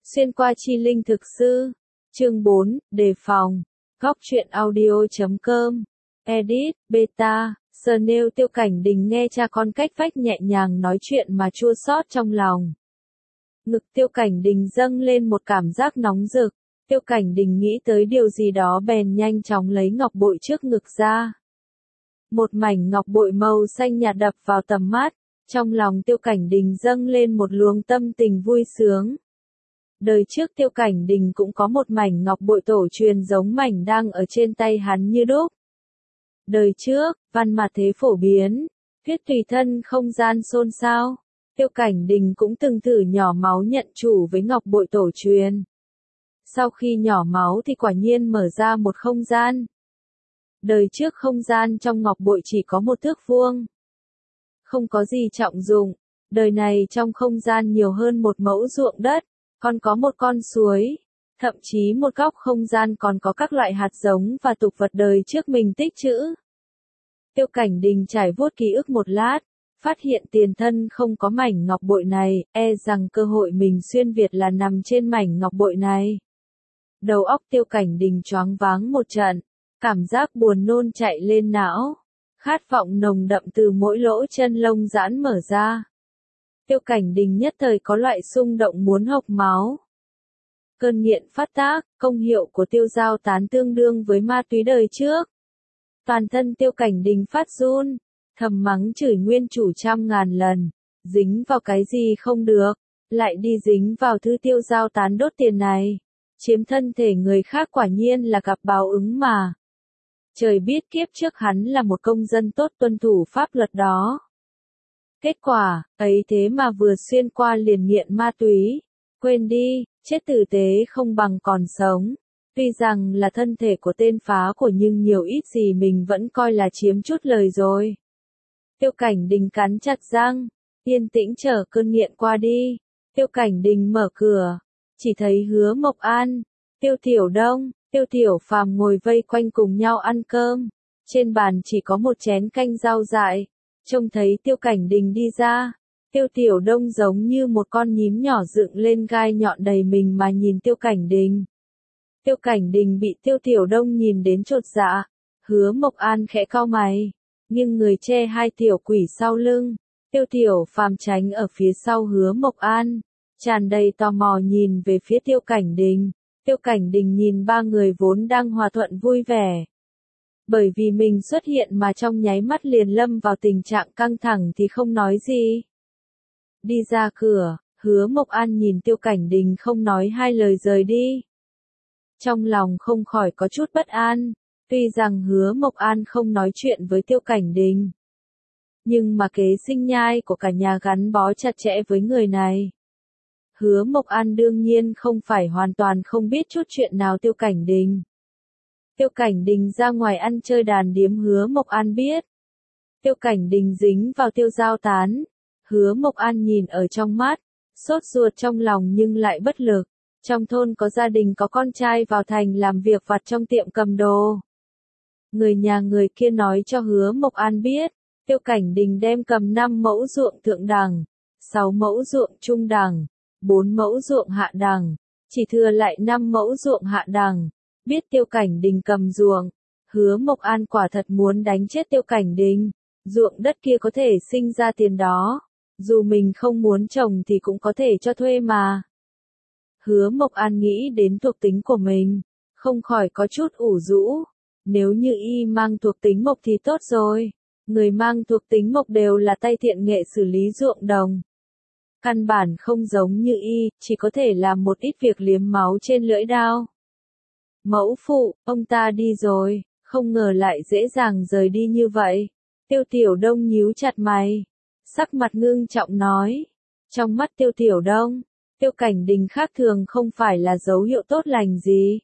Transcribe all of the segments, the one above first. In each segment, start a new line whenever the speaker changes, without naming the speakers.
Xuyên qua chi linh thực sư. Chương 4, đề phòng. Góc truyện audio.com. Edit, beta, Snail. Tiêu Cảnh Đình nghe cha con cách vách nhẹ nhàng nói chuyện mà chua xót trong lòng. Ngực Tiêu Cảnh Đình dâng lên một cảm giác nóng rực. Tiêu Cảnh Đình nghĩ tới điều gì đó bèn nhanh chóng lấy ngọc bội trước ngực ra. Một mảnh ngọc bội màu xanh nhạt đập vào tầm mắt, trong lòng Tiêu Cảnh Đình dâng lên một luồng tâm tình vui sướng. Đời trước Tiêu Cảnh Đình cũng có một mảnh ngọc bội tổ truyền giống mảnh đang ở trên tay hắn như đúc. Đời trước, văn mà thế phổ biến, thuyết tùy thân không gian xôn xao, Tiêu Cảnh Đình cũng từng thử nhỏ máu nhận chủ với ngọc bội tổ truyền. Sau khi nhỏ máu thì quả nhiên mở ra một không gian. Đời trước không gian trong ngọc bội chỉ có một thước vuông. Không có gì trọng dụng, đời này trong không gian nhiều hơn một mẫu ruộng đất, còn có một con suối, thậm chí một góc không gian còn có các loại hạt giống và tục vật đời trước mình tích trữ. Tiêu Cảnh Đình trải vuốt ký ức một lát, phát hiện tiền thân không có mảnh ngọc bội này, e rằng cơ hội mình xuyên Việt là nằm trên mảnh ngọc bội này. Đầu óc Tiêu Cảnh Đình choáng váng một trận, cảm giác buồn nôn chạy lên não, khát vọng nồng đậm từ mỗi lỗ chân lông giãn mở ra. Tiêu Cảnh Đình nhất thời có loại xung động muốn hộc máu. Cơn nghiện phát tác, công hiệu của tiêu giao tán tương đương với ma túy đời trước. Toàn thân Tiêu Cảnh Đình phát run, thầm mắng chửi nguyên chủ trăm ngàn lần, dính vào cái gì không được, lại đi dính vào thứ tiêu giao tán đốt tiền này. Chiếm thân thể người khác quả nhiên là gặp báo ứng mà. Trời biết kiếp trước hắn là một công dân tốt tuân thủ pháp luật đó. Kết quả, ấy thế mà vừa xuyên qua liền nghiện ma túy. Quên đi, chết tử tế không bằng còn sống. Tuy rằng là thân thể của tên phá của nhưng nhiều ít gì mình vẫn coi là chiếm chút lời rồi. Tiêu Cảnh Đình cắn chặt răng, yên tĩnh chờ cơn nghiện qua đi. Tiêu Cảnh Đình mở cửa, chỉ thấy Hứa Mộc An, Tiêu Tiểu Đông, Tiêu Tiểu Phàm ngồi vây quanh cùng nhau ăn cơm. Trên bàn chỉ có một chén canh rau dại. Trông thấy Tiêu Cảnh Đình đi ra, Tiêu Tiểu Đông giống như một con nhím nhỏ dựng lên gai nhọn đầy mình mà nhìn Tiêu Cảnh Đình. Tiêu Cảnh Đình bị Tiêu Tiểu Đông nhìn đến chột dạ. Hứa Mộc An khẽ cau mày, nhưng người che hai tiểu quỷ sau lưng. Tiêu Tiểu Phàm tránh ở phía sau Hứa Mộc An, tràn đầy tò mò nhìn về phía Tiêu Cảnh Đình. Tiêu Cảnh Đình nhìn ba người vốn đang hòa thuận vui vẻ. Bởi vì mình xuất hiện mà trong nháy mắt liền lâm vào tình trạng căng thẳng thì không nói gì. Đi ra cửa, Hứa Mộc An nhìn Tiêu Cảnh Đình không nói hai lời rời đi. Trong lòng không khỏi có chút bất an, tuy rằng Hứa Mộc An không nói chuyện với Tiêu Cảnh Đình. Nhưng mà kế sinh nhai của cả nhà gắn bó chặt chẽ với người này. Hứa Mộc An đương nhiên không phải hoàn toàn không biết chút chuyện nào Tiêu Cảnh Đình. Tiêu Cảnh Đình ra ngoài ăn chơi đàn điếm Hứa Mộc An biết. Tiêu Cảnh Đình dính vào tiêu giao tán. Hứa Mộc An nhìn ở trong mắt, sốt ruột trong lòng nhưng lại bất lực. Trong thôn có gia đình có con trai vào thành làm việc vặt trong tiệm cầm đồ. Người nhà người kia nói cho Hứa Mộc An biết, Tiêu Cảnh Đình đem cầm 5 mẫu ruộng thượng đẳng, 6 mẫu ruộng trung đẳng, 4 mẫu ruộng hạ đẳng, chỉ thừa lại 5 mẫu ruộng hạ đẳng. Biết Tiêu Cảnh Đình cầm ruộng, Hứa Mộc An quả thật muốn đánh chết Tiêu Cảnh Đình. Ruộng đất kia có thể sinh ra tiền đó, dù mình không muốn trồng thì cũng có thể cho thuê mà. Hứa Mộc An nghĩ đến thuộc tính của mình, không khỏi có chút ủ rũ. Nếu như y mang thuộc tính mộc thì tốt rồi. Người mang thuộc tính mộc đều là tay thiện nghệ xử lý ruộng đồng. Căn bản không giống như y, chỉ có thể làm một ít việc liếm máu trên lưỡi dao. Mẫu phụ, ông ta đi rồi, không ngờ lại dễ dàng rời đi như vậy. Tiêu Tiểu Đông nhíu chặt mày, sắc mặt ngưng trọng nói. Trong mắt Tiêu Tiểu Đông, Tiêu Cảnh Đình khác thường không phải là dấu hiệu tốt lành gì.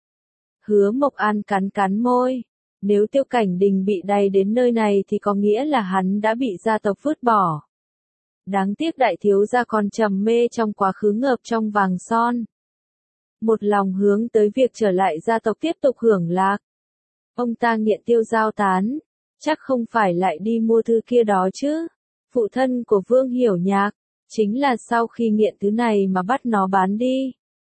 Hứa Mộc An cắn cắn môi, nếu Tiêu Cảnh Đình bị đày đến nơi này thì có nghĩa là hắn đã bị gia tộc vứt bỏ. Đáng tiếc đại thiếu gia còn trầm mê trong quá khứ ngợp trong vàng son. Một lòng hướng tới việc trở lại gia tộc tiếp tục hưởng lạc. Ông ta nghiện tiêu giao tán, chắc không phải lại đi mua thứ kia đó chứ. Phụ thân của Vương Hiểu Nhạc, chính là sau khi nghiện thứ này mà bắt nó bán đi.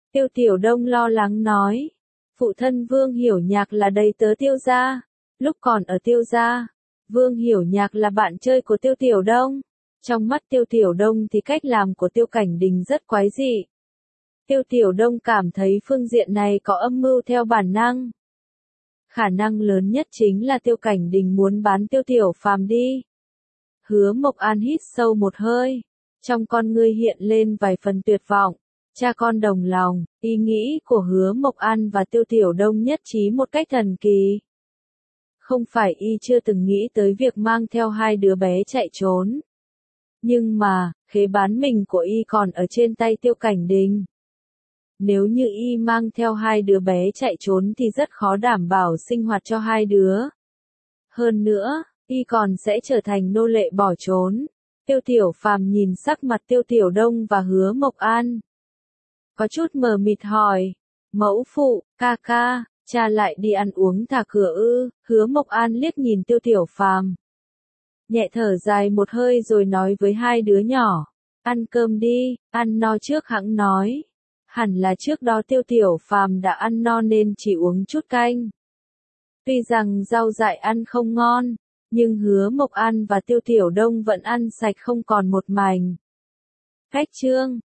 Tiêu Tiểu Đông lo lắng nói. Phụ thân Vương Hiểu Nhạc là đầy tớ Tiêu gia. Lúc còn ở Tiêu gia, Vương Hiểu Nhạc là bạn chơi của Tiêu Tiểu Đông. Trong mắt Tiêu Tiểu Đông thì cách làm của Tiêu Cảnh Đình rất quái dị. Tiêu Tiểu Đông cảm thấy phương diện này có âm mưu theo bản năng. Khả năng lớn nhất chính là Tiêu Cảnh Đình muốn bán Tiêu Tiểu Phàm đi. Hứa Mộc An hít sâu một hơi. Trong con ngươi hiện lên vài phần tuyệt vọng. Cha con đồng lòng, ý nghĩ của Hứa Mộc An và Tiêu Tiểu Đông nhất trí một cách thần kỳ. Không phải y chưa từng nghĩ tới việc mang theo hai đứa bé chạy trốn. Nhưng mà, khế bán mình của y còn ở trên tay Tiêu Cảnh Đình. Nếu như y mang theo hai đứa bé chạy trốn thì rất khó đảm bảo sinh hoạt cho hai đứa. Hơn nữa, y còn sẽ trở thành nô lệ bỏ trốn. Tiêu Tiểu Phàm nhìn sắc mặt Tiêu Tiểu Đông và Hứa Mộc An. Có chút mờ mịt hỏi. Mẫu phụ, ca ca, cha lại đi ăn uống thả cửa ư? Hứa Mộc An liếc nhìn Tiêu Tiểu Phàm. Nhẹ thở dài một hơi rồi nói với hai đứa nhỏ. Ăn cơm đi, ăn no trước hẵng nói. Hẳn là trước đó Tiêu Tiểu Phàm đã ăn no nên chỉ uống chút canh. Tuy rằng rau dại ăn không ngon, nhưng Hứa Mộc An và Tiêu Tiểu Đông vẫn ăn sạch không còn một mảnh. Khách trương,